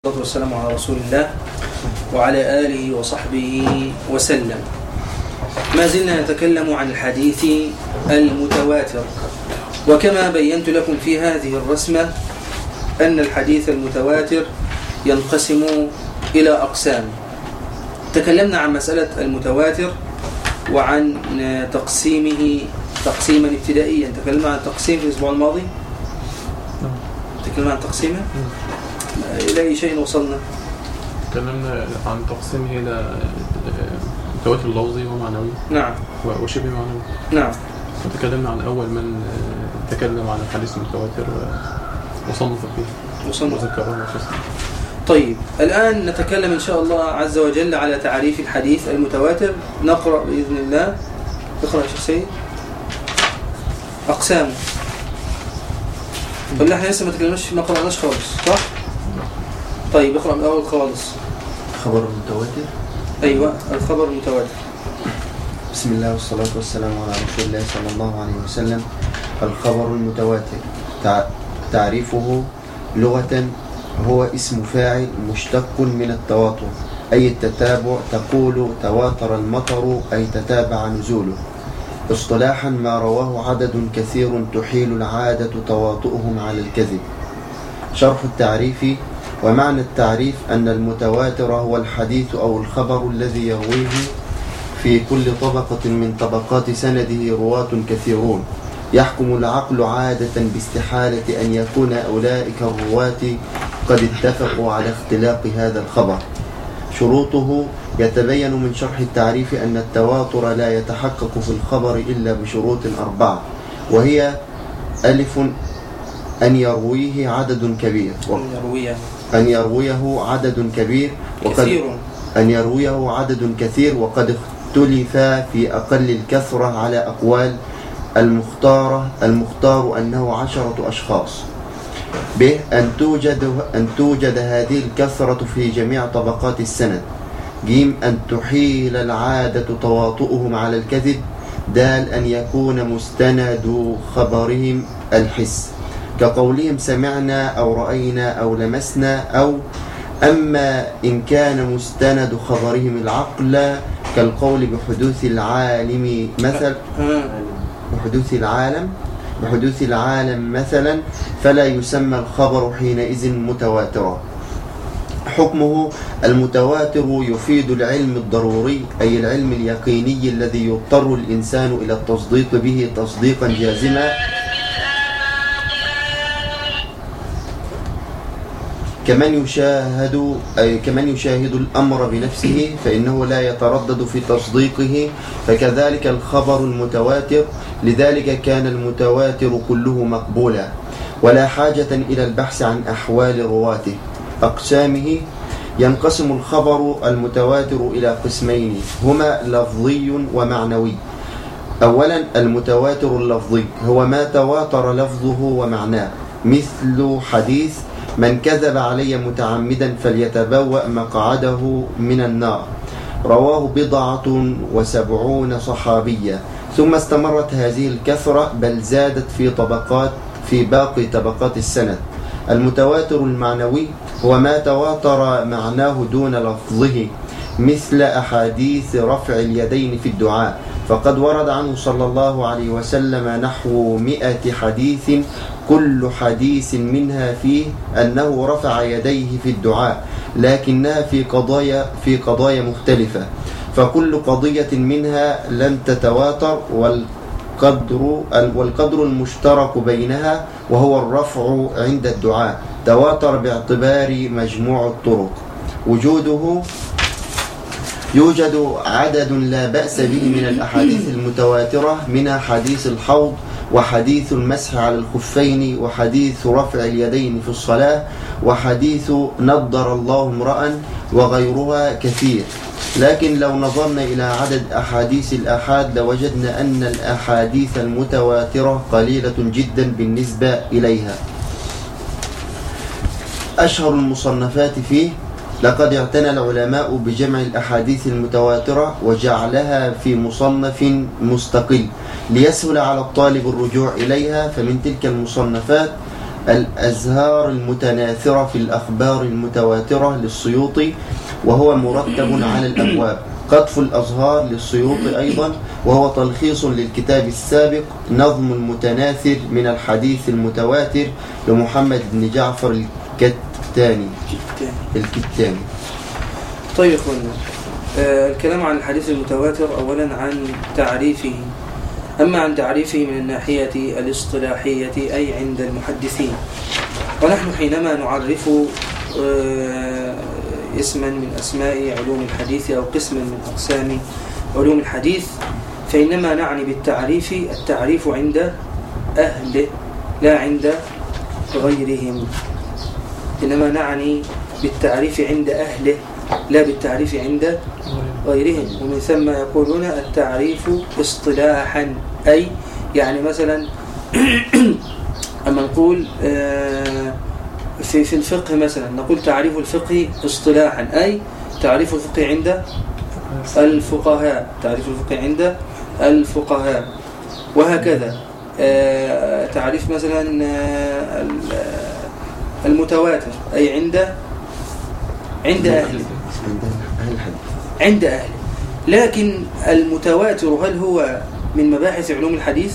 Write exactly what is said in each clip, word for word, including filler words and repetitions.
والصلاة والسلام على رسول الله وعلى آله وصحبه وسلم. ما زلنا نتكلم عن الحديث المتواتر، وكما بينت لكم في هذه الرسمة أن الحديث المتواتر ينقسم إلى أقسام. تكلمنا عن مسألة المتواتر وعن تقسيمه تقسيما ابتدائيا. تكلمنا عن التقسيم في الأسبوع الماضي. تكلمنا عن تقسيمه إلى أي شيء وصلنا؟ تكلمنا عن تقسيمه إلى متواتر لفظي ومعنوي. نعم. وشبه معنوي. نعم. وتكلمنا عن أول من تكلم عن الحديث المتواتر وصنف فيه. وصنف. وذكره. طيب، الآن نتكلم إن شاء الله عز وجل على تعريف الحديث المتواتر. نقرأ بإذن الله. اقرأ يا شيخ سيد. أقسامه. ولا احنا لسه ما تكلمناش، ما قرأناش خالص، صح؟ طيب اقرأ من الأول خالص. خبر المتواتر. أيوة، الخبر المتواتر. بسم الله والصلاة والسلام على رسول الله صلى الله عليه وسلم. الخبر المتواتر تعريفه لغة هو اسم فاعل مشتق من التواتر، أي التتابع. تقول تواتر المطر أي تتابع نزوله. اصطلاحا ما رواه عدد كثير تحيل العادة تواطؤهم على الكذب. شرح التعريف. ومعنى التعريف أن المتواتر هو الحديث أو الخبر الذي يرويه في كل طبقة من طبقات سنده رواة كثيرون، يحكم العقل عادة باستحالة أن يكون أولئك الرواة قد اتفقوا على اختلاق هذا الخبر. شروطه. يتبين من شرح التعريف أن التواتر لا يتحقق في الخبر إلا بشروط أربعة، وهي: ألف أن يرويه عدد كبير أن يرويه أن يرويه عدد كبير وقد كثير أن يرويه عدد كثير وقد اختلف في أقل الكثرة على أقوال. المختارة المختار أنه عشرة أشخاص. ب أن توجد أن توجد هذه الكثرة في جميع طبقات السند. ج أن تحيل العادة تواطؤهم على الكذب. د أن يكون مستند خبرهم الحس، كقولهم سمعنا أو رأينا أو لمسنا. أو أما إن كان مستند خبرهم العقل، كالقول بحدوث العالم مثل بحدوث العالم بحدوث العالم مثلا، فلا يسمى الخبر حينئذ متواترا. حكمه. المتواتر يفيد العلم الضروري، أي العلم اليقيني الذي يضطر الإنسان إلى التصديق به تصديقا جازما، كمن يشاهد أي كمن يشاهد الأمر بنفسه فإنه لا يتردد في تصديقه، فكذلك الخبر المتواتر. لذلك كان المتواتر كله مقبولا، ولا حاجة إلى البحث عن أحوال رواته. أقسامه. ينقسم الخبر المتواتر إلى قسمين، هما لفظي ومعنوي. أولا، المتواتر اللفظي هو ما تواتر لفظه ومعناه، مثل حديث من كذب علي متعمدا فليتبوأ مقعده من النار، رواه بضعة وسبعون صحابيا، ثم استمرت هذه الكثرة بل زادت في طبقات في باقي طبقات السند. المتواتر المعنوي هو ما تواتر معناه دون لفظه، مثل أحاديث رفع اليدين في الدعاء، فقد ورد عنه صلى الله عليه وسلم نحو مئة حديث، كل حديث منها فيه أنه رفع يديه في الدعاء، لكنها في قضايا في قضايا مختلفة، فكل قضية منها لم تتواتر، والقدر والقدر المشترك بينها وهو الرفع عند الدعاء تواتر باعتبار مجموع الطرق. وجوده. يوجد عدد لا بأس به من الأحاديث المتواترة، منها حديث الحوض، وحديث المسح على الخفين، وحديث رفع اليدين في الصلاة، وحديث نضر الله امرأ، وغيرها كثير. لكن لو نظرنا إلى عدد أحاديث الآحاد لوجدنا أن الأحاديث المتواترة قليلة جدا بالنسبة إليها. أشهر المصنفات فيه. لقد اعتنى العلماء بجمع الأحاديث المتواترة وجعلها في مصنف مستقل ليسهل على الطالب الرجوع إليها. فمن تلك المصنفات الأزهار المتناثرة في الأخبار المتواترة للسيوطي وهو مرتب على الأبواب. قطف الأزهار للسيوطي أيضا وهو تلخيص للكتاب السابق نظم المتناثر من الحديث المتواتر لمحمد بن جعفر الكتاني الكتاني. طيب اخوانا، آه الكلام عن الحديث المتواتر أولا عن تعريفه. أما عن تعريفه من الناحية الاصطلاحية أي عند المحدثين، ونحن حينما نعرف آه اسما من أسماء علوم الحديث أو قسما من أقسام علوم الحديث فإنما نعني بالتعريف التعريف عند أهله لا عند غيرهم. إنما نعني بالتعريف عند أهله لا بالتعريف عند غيرهم. ومن ثم يقولون التعريف اصطلاحا، أي يعني مثلا أما نقول في في الفقه مثلا نقول تعريف الفقه اصطلاحا أي تعريف الفقه عند الفقهاء، تعريف الفقه عند الفقهاء، وهكذا تعريف مثلا المتواتر أي عند عند أهله عند أهله. لكن المتواتر هل هو من مباحث علوم الحديث؟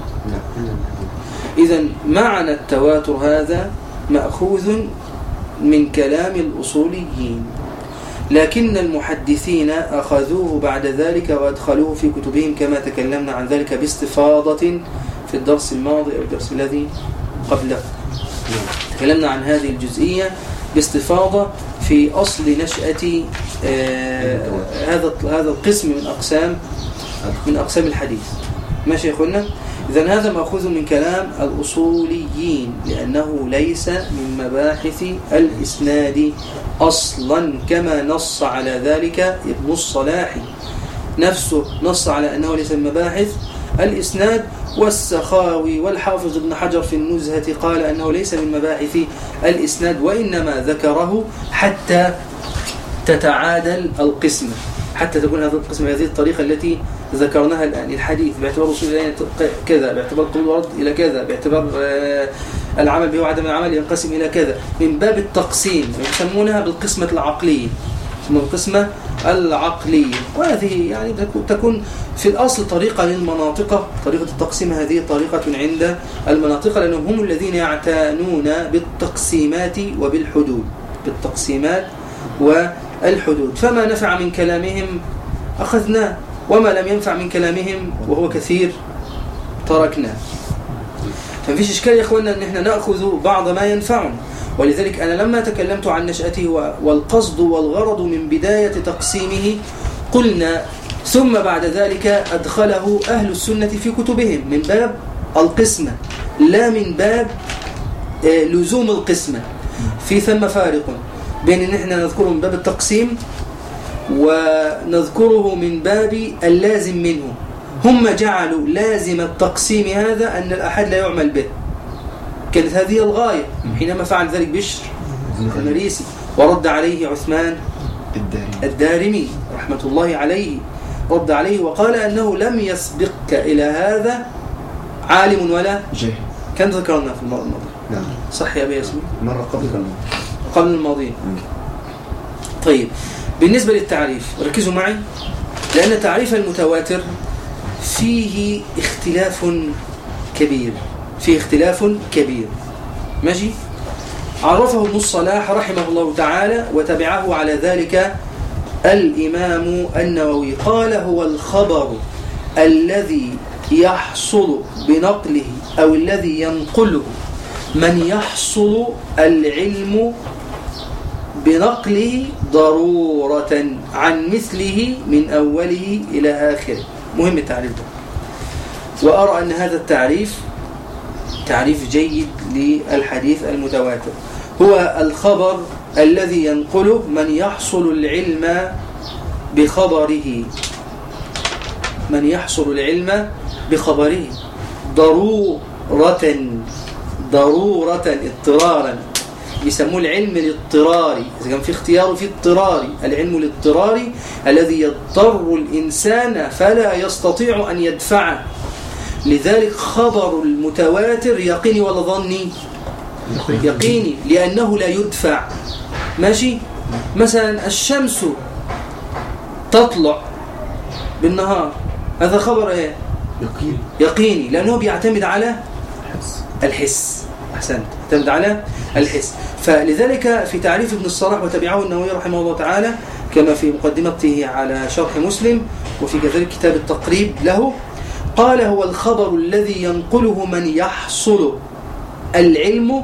إذن معنى التواتر هذا مأخوذ من كلام الأصوليين، لكن المحدثين أخذوه بعد ذلك وأدخلوه في كتبهم كما تكلمنا عن ذلك باستفاضة في الدرس الماضي أو الدرس الذي قبله. تكلمنا عن هذه الجزئية باستفاضة في أصل نشأة آه هذا هذا القسم من أقسام من أقسام الحديث. ماشي يا أخوانا؟ إذن هذا مأخوذ من كلام الأصوليين لأنه ليس من مباحث الإسناد أصلا، كما نص على ذلك ابن الصلاح نفسه، نص على أنه ليس من مباحث الإسناد. والسخاوي والحافظ ابن حجر في النزهة قال أنه ليس من مباحث الإسناد، وإنما ذكره حتى تتعادل القسمة، حتى تكون هذا القسم بهذه الطريقة التي ذكرناها الآن. الحديث باعتبار وصول إليه كذا، باعتبار قول ورد إلى كذا، باعتبار العمل به وعدم العمل ينقسم إلى كذا، من باب التقسيم يسمونها بالقسمة العقلية، يسمونها بالقسمة العقلية. وهذه يعني تكون في الأصل طريقة للمناطق، طريقة التقسيم هذه طريقة عند المناطق لأنهم هم الذين يعتنون بالتقسيمات وبالحدود، بالتقسيمات والحدود. فما نفع من كلامهم أخذناه، وما لم ينفع من كلامهم وهو كثير تركناه. فمفيش إشكال يا أخوانا أن احنا نأخذ بعض ما ينفعنا. ولذلك أنا لما تكلمت عن نشأته والقصد والغرض من بداية تقسيمه قلنا ثم بعد ذلك أدخله أهل السنة في كتبهم من باب القسمة لا من باب لزوم القسمة. في ثم فارق بين أن احنا نذكره من باب التقسيم ونذكره من باب اللازم منه. هم جعلوا لازم التقسيم هذا أن الأحد لا يعمل به، كانت هذه الغاية حينما فعل ذلك بشر المريسي ورد عليه عثمان الدارمي رحمة الله عليه، رد عليه وقال أنه لم يسبقك إلى هذا عالم ولا جاهل. كان ذكرنا في المرة الماضية. نعم صح يا أبي ياسمين؟ مرة قبل الماضي قبل الماضي. طيب بالنسبة للتعريف ركزوا معي، لأن تعريف المتواتر فيه اختلاف كبير، فيه اختلاف كبير. ماشي؟ عرفه ابن الصلاح رحمه الله تعالى وتبعه على ذلك الإمام النووي، قال هو الخبر الذي يحصل بنقله أو الذي ينقله من يحصل العلم بنقله ضرورة عن مثله من أوله إلى آخره. مهم التعريف ده، وأرى أن هذا التعريف تعريف جيد للحديث المتواتر. هو الخبر الذي ينقله من يحصل العلم بخبره، من يحصل العلم بخبره ضرورة، ضرورة اضطرارا، يسموه العلم الاضطراري. إذا كان في اختيار في اضطراري، العلم الاضطراري الذي يضطر الإنسان فلا يستطيع أن يدفعه. لذلك خبر المتواتر يقيني ولا ظني؟ يقيني لأنه لا يدفع. ماشي. مثلا الشمس تطلع بالنهار، هذا خبر ايه؟ يقين يقيني لأنه بيعتمد على الحس. أحسنت، يعتمد على الحس. فلذلك في تعريف ابن الصلاح وتبعه النووي رحمه الله تعالى كما في مقدمته على شرح مسلم وفي كذلك كتاب التقريب له، قال هو الخبر الذي ينقله من يحصل العلم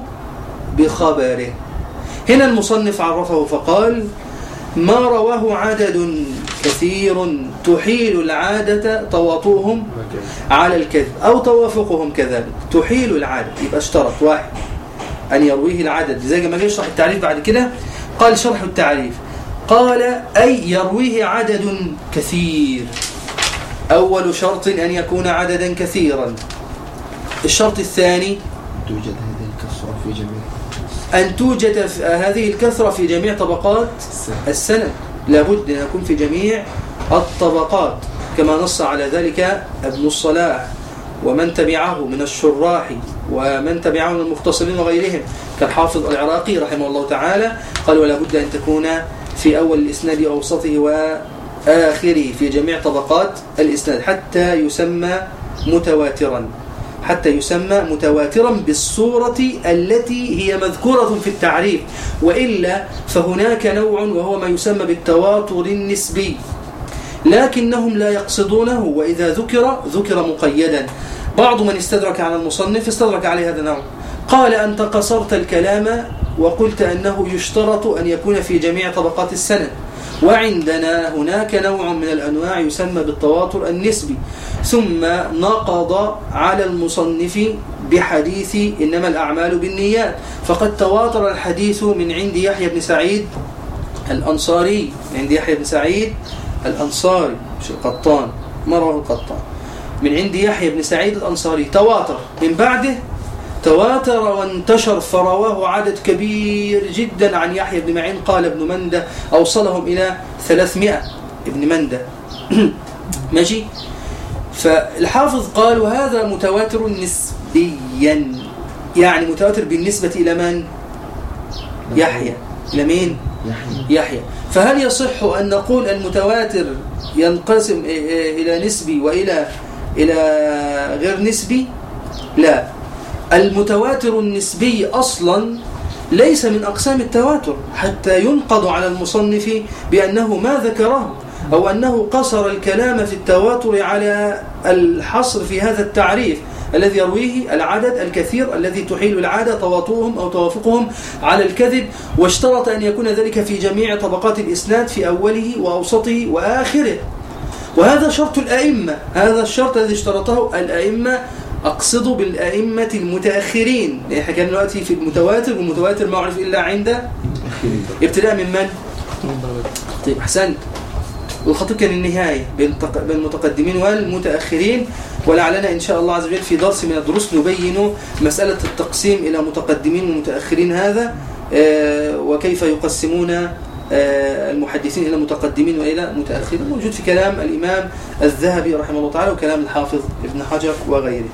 بخبره. هنا المصنف عرفه فقال ما رواه عدد كثير تحيل العادة تواطؤهم على الكذب أو توافقهم كذلك. تحيل العادة يبقى اشترط واحد أن يرويه العدد، زي ما جاء يشرح التعريف بعد كده قال شرح التعريف قال أي يرويه عدد كثير. أول شرط أن يكون عددا كثيرا. الشرط الثاني توجد هذه الكسرة في جميع أن توجد هذه الكثرة في جميع طبقات السند، لابد أن يكون في جميع الطبقات كما نص على ذلك ابن الصلاح ومن تبعه من الشراح ومن تبعه من المختصرين وغيرهم كالحافظ العراقي رحمه الله تعالى قال ولا بد أن تكون في أول الإسناد أوسطه وآخره في جميع طبقات الإسناد حتى يسمى متواترا حتى يسمى متواترا بالصورة التي هي مذكورة في التعريف، وإلا فهناك نوع وهو ما يسمى بالتواتر النسبي لكنهم لا يقصدونه، وإذا ذكر ذكر مقيدا. بعض من استدرك على المصنف استدرك عليه هذا النوع، قال أنت قصرت الكلام وقلت أنه يشترط أن يكون في جميع طبقات السند، وعندنا هناك نوع من الأنواع يسمى بالتواتر النسبي. ثم نقض على المصنف بحديث إنما الأعمال بالنيات، فقد تواتر الحديث من عند يحيى بن سعيد الأنصاري، من عند يحيى بن سعيد الأنصاري مش القطان، ما رواه القطان، من عند يحيى بن سعيد الأنصاري تواتر، من بعده تواتر وانتشر فرواه عدد كبير جدا عن يحيى بن معين. قال ابن مندة أوصلهم إلى ثلاثمائة ابن مندة. ماشي. فالحافظ قال وهذا متواتر نسبيا، يعني متواتر بالنسبة إلى من؟ يحيى. إلى مين؟ يحيى. يحيى. فهل يصح أن نقول المتواتر ينقسم إلى نسبي وإلى إلى غير نسبي؟ لا، المتواتر النسبي أصلا ليس من أقسام التواتر حتى ينقض على المصنف بأنه ما ذكره أو أنه قصر الكلام في التواتر على الحصر في هذا التعريف الذي يرويه العدد الكثير الذي تحيل العادة تواطؤهم أو توافقهم على الكذب، واشترط أن يكون ذلك في جميع طبقات الإسناد في أوله وأوسطه وآخره. وهذا شرط الأئمة، هذا الشرط الذي اشترطه الأئمة، أقصد بالأئمة المتأخرين. إحنا كان دلوقتي في المتواتر، والمتواتر ما عرف إلا عند ابتداء من من؟ طيب أحسنت. والخطيب كان النهاية بين المتقدمين والمتأخرين، ولعلنا إن شاء الله عز وجل في درس من الدروس نبين مسألة التقسيم إلى متقدمين ومتأخرين هذا، وكيف يقسمون المحدثين إلى متقدمين وإلى متأخرين، موجود في كلام الإمام الذهبي رحمه الله تعالى وكلام الحافظ ابن حجر وغيره.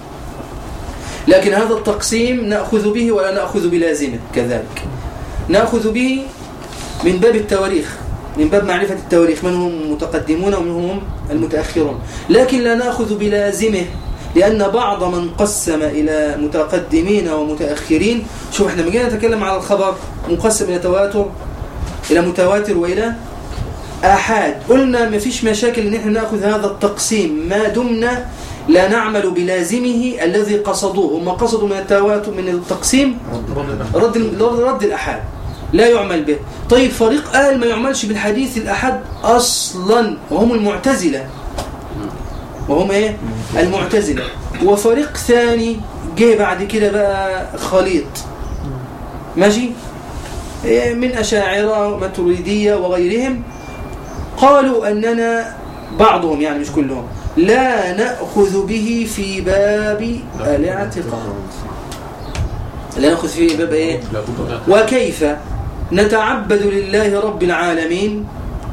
لكن هذا التقسيم نأخذ به ولا نأخذ بلازمه كذلك، نأخذ به من باب التواريخ، من باب معرفة التواريخ من هم متقدمون ومن هم المتأخرون، لكن لا نأخذ بلازمه، لأن بعض من قسم إلى متقدمين ومتأخرين، شوف احنا مجينا نتكلم على الخبر مقسم إلى تواتر إلى متواتر وإلى آحاد، قلنا ما فيش مشاكل إن احنا نأخذ هذا التقسيم ما دمنا لا نعمل بلازمه الذي قصدوه. هم قصدوا من التواتر من التقسيم رد رد الآحاد، لا يعمل به. طيب فريق قال ما يعملش بالحديث الأحد أصلا وهم المعتزلة، وهم إيه؟ المعتزلة. وفريق ثاني جه بعد كده بقى خليط، ماشي، من أشاعرة ماتريدية وغيرهم، قالوا أننا بعضهم يعني مش كلهم لا نأخذ به في باب الاعتقاد، لا نأخذ فيه باب إيه؟ وكيف نتعبد لله رب العالمين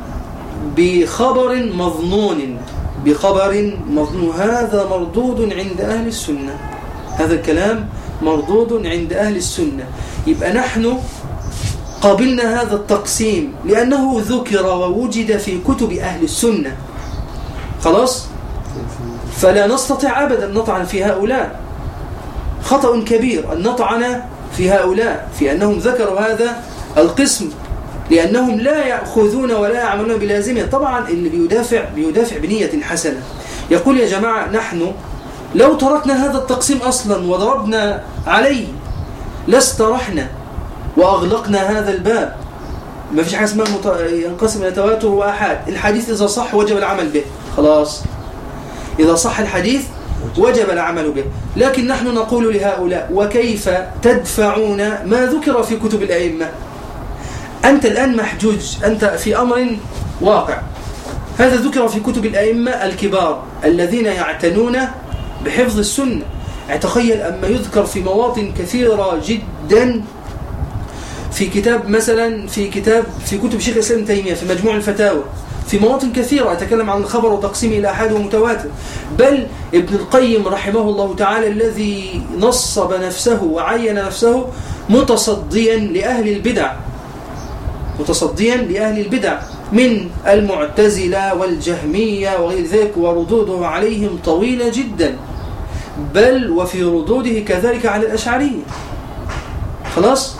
بخبر مظنون، بخبر مظنون، هذا مردود عند أهل السنة. هذا الكلام مردود عند أهل السنة. يبقى نحن قابلنا هذا التقسيم لأنه ذكر ووجد في كتب أهل السنة، خلاص؟ فلا نستطيع أبدا أن نطعن في هؤلاء، خطأ كبير أن نطعن في هؤلاء في أنهم ذكروا هذا القسم، لأنهم لا يأخذون ولا يعملون بلازمه. طبعا اللي بيدافع بيدافع بنية حسنة، يقول يا جماعة نحن لو تركنا هذا التقسيم أصلا وضربنا عليه لاسترحنا وأغلقنا هذا الباب. ما فيش حاجة اسمها ينقسم إلى تواتر وآحاد. الحديث إذا صح وجب العمل به، خلاص، إذا صح الحديث وجب العمل به. لكن نحن نقول لهؤلاء وكيف تدفعون ما ذكر في كتب الأئمة؟ أنت الآن محجوج، أنت في أمر واقع، هذا ذكر في كتب الأئمة الكبار الذين يعتنون بحفظ السنة. تخيل أما يذكر في مواطن كثيرة جدا في كتاب مثلا في كتاب في كتب شيخ الإسلام ابن تيمية في مجموع الفتاوى، في مواطن كثيرة يتكلم عن الخبر وتقسيمه إلى أحاد ومتواتر. بل ابن القيم رحمه الله تعالى الذي نصب نفسه وعين نفسه متصديا لأهل البدع، متصديا لأهل البدع من المعتزلة والجهمية وغير ذلك، وردوده عليهم طويلة جدا، بل وفي ردوده كذلك على الأشعرية، خلاص.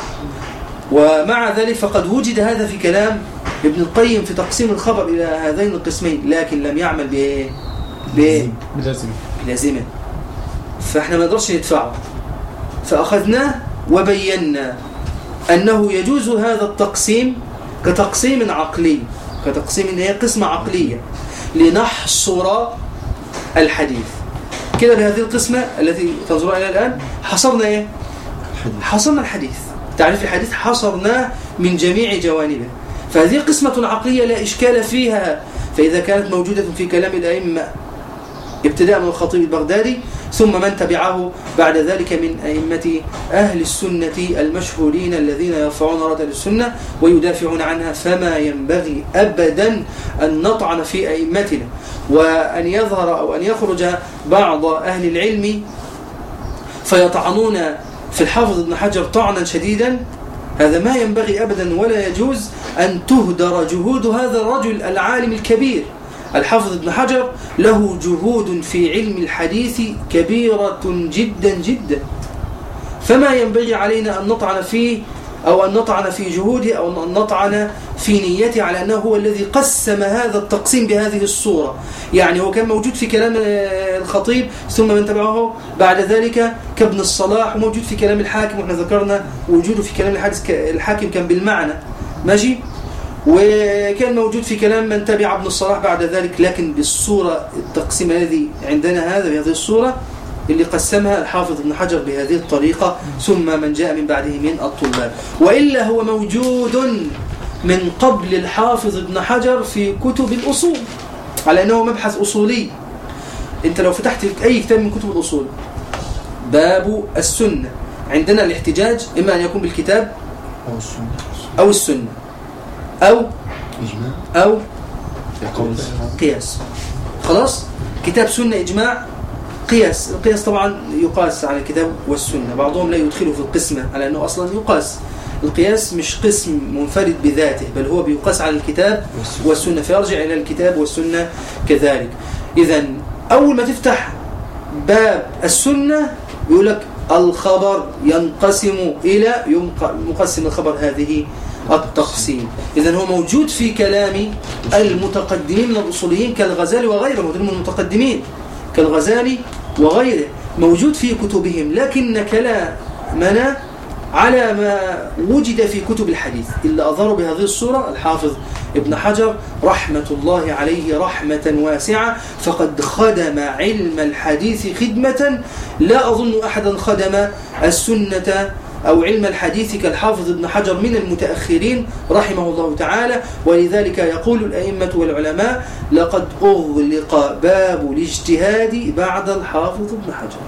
ومع ذلك فقد وجد هذا في كلام ابن القيم في تقسيم الخبر إلى هذين القسمين، لكن لم يعمل بإيه؟ بلازمه بلازمه. فإحنا ما نقدرش ندفعه، فأخذناه وبينا أنه يجوز هذا التقسيم كتقسيم عقلي، كتقسيم هي قسمة عقلية لنحصر الحديث كده بهذه القسمة التي تنظرون إليها الآن. حصرنا إيه؟ حصرنا الحديث، تعريف الحديث حصرناه من جميع جوانبه. فهذه قسمة عقلية لا إشكال فيها، فإذا كانت موجودة في كلام الأئمة ابتداء من الخطيب البغدادي ثم من تبعه بعد ذلك من أئمة أهل السنة المشهورين الذين يرفعون راية السنة ويدافعون عنها، فما ينبغي أبدا أن نطعن في أئمتنا وأن يظهر أو أن يخرج بعض أهل العلم فيطعنون في الحافظ ابن حجر طعنا شديدا. هذا ما ينبغي أبدا ولا يجوز أن تهدر جهود هذا الرجل العالم الكبير. الحافظ ابن حجر له جهود في علم الحديث كبيرة جدا جدا، فما ينبغي علينا أن نطعن فيه أو أن نطعن في جهوده أو أن نطعن في نيته على أنه هو الذي قسم هذا التقسيم بهذه الصورة. يعني هو كان موجود في كلام الخطيب ثم من تبعه بعد ذلك كابن الصلاح، وموجود في كلام الحاكم، وإحنا ذكرنا وجوده في كلام الحاكم كان بالمعنى ماشي، وكان موجود في كلام من تبع ابن الصلاح بعد ذلك، لكن بالصورة التقسيم الذي عندنا هذا بهذه الصورة اللي قسمها الحافظ ابن حجر بهذه الطريقة ثم من جاء من بعده من الطلاب. وإلا هو موجود من قبل الحافظ ابن حجر في كتب الأصول على أنه مبحث أصولي. أنت لو فتحت أي كتاب من كتب الأصول باب السنة، عندنا الاحتجاج إما أن يكون بالكتاب أو السنة أو السنة أو إجماع أو قياس. خلاص، كتاب سنة إجماع قياس. القياس طبعا يقاس على الكتاب والسنة، بعضهم لا يدخله في القسمة على أنه أصلا يقاس. القياس مش قسم منفرد بذاته، بل هو بيقاس على الكتاب والسنة، فيرجع إلى الكتاب والسنة كذلك. إذن أول ما تفتح باب السنة يقول لك الخبر ينقسم إلى مقسم الخبر هذه التقسيم. إذن هو موجود في كلام المتقدمين من الأصوليين كالغزالي وغيره، من المتقدمين كالغزالي وغيره موجود في كتبهم، لكن كلامنا على ما وجد في كتب الحديث اللي أظهروا بهذه الصورة الحافظ ابن حجر رحمة الله عليه رحمة واسعة، فقد خدم علم الحديث خدمة لا أظن أحدا خدم السنة أو علم الحديث كالحافظ ابن حجر من المتأخرين رحمه الله تعالى. ولذلك يقول الأئمة والعلماء لقد أغلق باب الاجتهاد بعد الحافظ ابن حجر.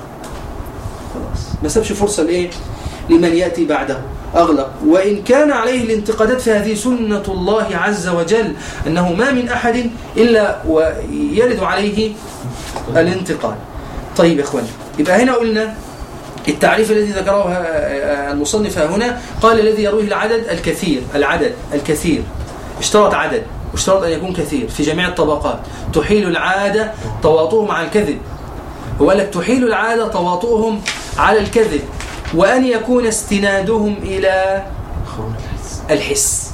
خلاص ما سبش فرصة لإيه؟ لمن يأتي بعده، أغلق. وإن كان عليه الانتقادات فهذه سنة الله عز وجل، أنه ما من أحد إلا ويرد عليه الانتقاد. طيب يا إخوان، يبقى هنا قلنا التعريف الذي ذكره المصنف هنا قال الذي يرويه العدد الكثير، العدد الكثير، اشترط عدد واشترط أن يكون كثير في جميع الطبقات. تحيل العادة تواطؤهم على الكذب، هو قال لك تحيل العادة تواطؤهم على الكذب، وأن يكون استنادهم إلى الحس،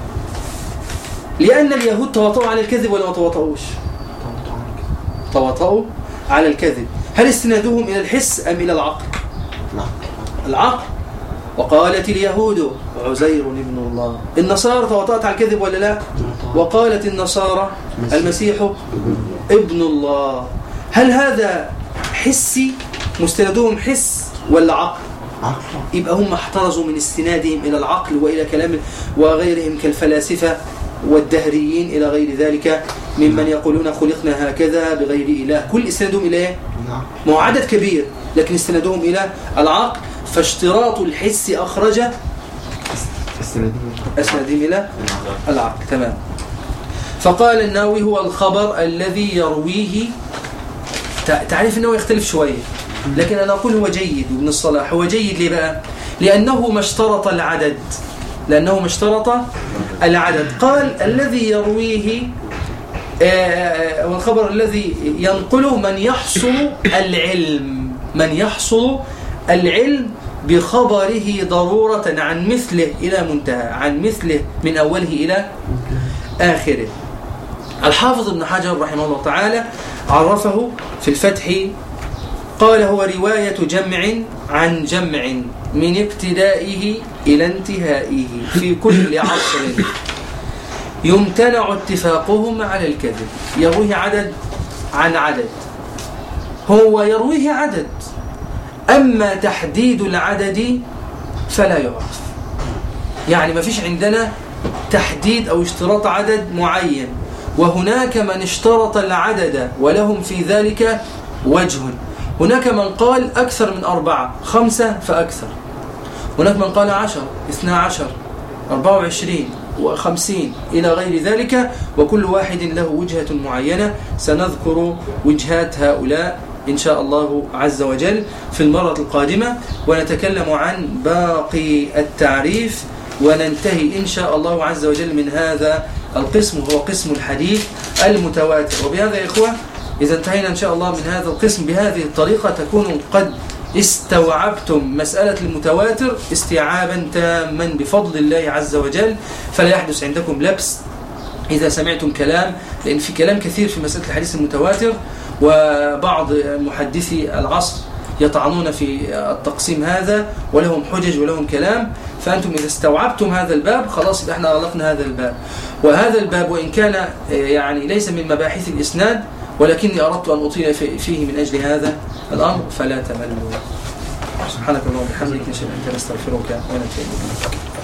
لأن اليهود تواطؤوا على الكذب ولا ما تواطؤوش؟ تواطؤوا على الكذب. هل استنادهم إلى الحس أم إلى العقل؟ العقل. وقالت اليهود عزير ابن الله. النصارى تواطؤت على الكذب ولا لا؟ وقالت النصارى المسيح ابن الله. هل هذا حسي مستندهم حس ولا عقل؟ يبقى هم احترزوا من استنادهم إلى العقل وإلى كلام وغيرهم كالفلاسفة والدهريين إلى غير ذلك ممن يقولون خلقنا هكذا بغير إله. كل استنادهم إلى إيه؟ ما هو عدد كبير لكن استنادهم إلى العقل، فاشتراط الحس أخرج استنادهم إلى العقل. تمام. فقال النووي هو الخبر الذي يرويه. تعريف النووي يختلف شوية، لكن أنا أقول هو جيد. وابن الصلاح هو جيد ليه بقى؟ لأنه ما اشترط العدد، لأنه ما اشترط العدد. قال الذي يرويه آه والخبر الذي ينقله من يحصل العلم، من يحصل العلم بخبره ضرورة عن مثله إلى منتهى، عن مثله من أوله إلى آخره. الحافظ ابن حجر رحمه الله تعالى عرفه في الفتح، قال هو رواية جمع عن جمع من ابتدائه إلى انتهائه في كل عصر يمتنع اتفاقهم على الكذب. يرويه عدد عن عدد، هو يرويه عدد، أما تحديد العدد فلا يعرف. يعني ما فيش عندنا تحديد أو اشتراط عدد معين، وهناك من اشترط العدد ولهم في ذلك وجه. هناك من قال أكثر من أربعة، خمسة فأكثر. هناك من قال عشر، اثنا عشر، أربعة وعشرين وخمسين إلى غير ذلك، وكل واحد له وجهة معينة. سنذكر وجهات هؤلاء إن شاء الله عز وجل في المرة القادمة، ونتكلم عن باقي التعريف، وننتهي إن شاء الله عز وجل من هذا القسم وهو قسم الحديث المتواتر. وبهذا يا إخوة إذا انتهينا إن شاء الله من هذا القسم بهذه الطريقة تكونوا قد استوعبتم مسألة المتواتر استيعابا تاما بفضل الله عز وجل، فلا يحدث عندكم لبس إذا سمعتم كلام، لأن في كلام كثير في مسألة الحديث المتواتر، وبعض محدثي العصر يطعنون في التقسيم هذا ولهم حجج ولهم كلام. فأنتم إذا استوعبتم هذا الباب خلاص يبقى احنا أغلقنا هذا الباب. وهذا الباب وإن كان يعني ليس من مباحث الإسناد، ولكني أردت أن أطيل فيه من أجل هذا الأمر، فلا تملوا. سبحانك اللهم وبحمدك نشهد أن لا إله إلا أنت نستغفرك ونتوب إليك.